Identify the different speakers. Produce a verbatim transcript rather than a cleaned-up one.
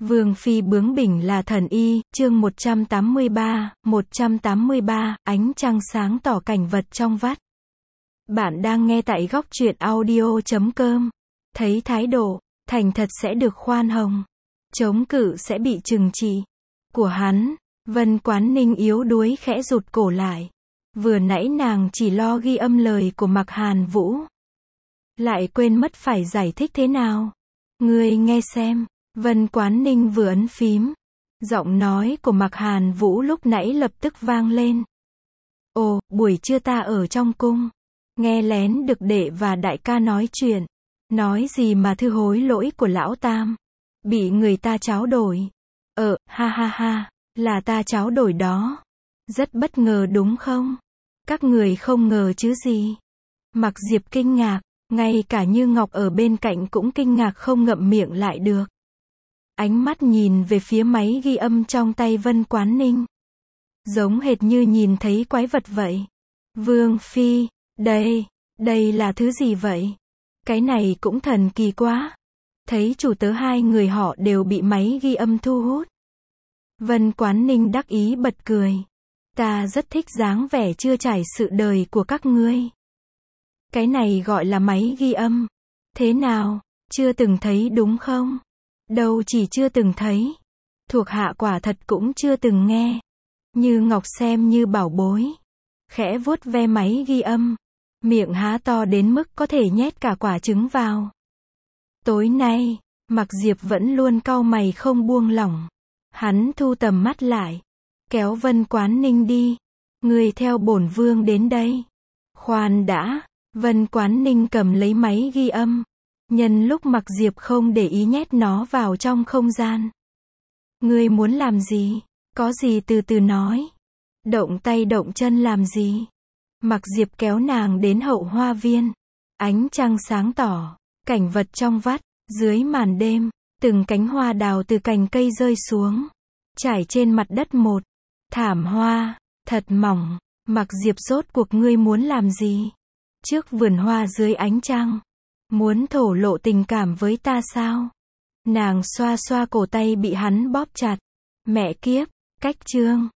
Speaker 1: Vương phi bướng bỉnh là thần y, chương một trăm tám mươi ba, một trăm tám mươi ba, ánh trăng sáng tỏ cảnh vật trong vắt. Bạn đang nghe tại góc truyện audio chấm com. Thấy thái độ, thành thật sẽ được khoan hồng. Chống cự sẽ bị trừng trị. Của hắn, Vân Quán Ninh yếu đuối khẽ rụt cổ lại. Vừa nãy nàng chỉ lo ghi âm lời của Mạc Hàn Vũ. Lại quên mất phải giải thích thế nào. Ngươi nghe xem. Vân Quán Ninh vừa ấn phím. Giọng nói của Mạc Hàn Vũ lúc nãy lập tức vang lên. Ồ, buổi trưa ta ở trong cung. Nghe lén được đệ và đại ca nói chuyện. Nói gì mà thư hối lỗi của lão tam. Bị người ta tráo đổi. Ờ, ha ha ha, là ta tráo đổi đó. Rất bất ngờ đúng không? Các người không ngờ chứ gì. Mạc Diệp kinh ngạc, ngay cả Như Ngọc ở bên cạnh cũng kinh ngạc không ngậm miệng lại được. Ánh mắt nhìn về phía máy ghi âm trong tay Vân Quán Ninh. Giống hệt như nhìn thấy quái vật vậy. Vương phi, đây, đây là thứ gì vậy? Cái này cũng thần kỳ quá. Thấy chủ tớ hai người họ đều bị máy ghi âm thu hút. Vân Quán Ninh đắc ý bật cười. Ta rất thích dáng vẻ chưa trải sự đời của các ngươi. Cái này gọi là máy ghi âm. Thế nào, chưa từng thấy đúng không? Đâu chỉ chưa từng thấy. Thuộc hạ quả thật cũng chưa từng nghe. Như Ngọc xem như bảo bối. Khẽ vuốt ve máy ghi âm. Miệng há to đến mức có thể nhét cả quả trứng vào. Tối nay, Mạc Diệp vẫn luôn cau mày không buông lỏng. Hắn thu tầm mắt lại. Kéo Vân Quán Ninh đi. Người theo bổn vương đến đây. Khoan đã. Vân Quán Ninh cầm lấy máy ghi âm. Nhân lúc Mạc Diệp không để ý nhét nó vào trong không gian. Ngươi muốn làm gì? Có gì từ từ nói. Động tay động chân làm gì? Mạc Diệp kéo nàng đến hậu hoa viên. Ánh trăng sáng tỏ. Cảnh vật trong vắt. Dưới màn đêm. Từng cánh hoa đào từ cành cây rơi xuống. Trải trên mặt đất một. Thảm hoa. Thật mỏng. Mạc Diệp rốt cuộc ngươi muốn làm gì? Trước vườn hoa dưới ánh trăng. Muốn thổ lộ tình cảm với ta sao? Nàng xoa xoa cổ tay bị hắn bóp chặt. Mẹ kiếp, cách chương.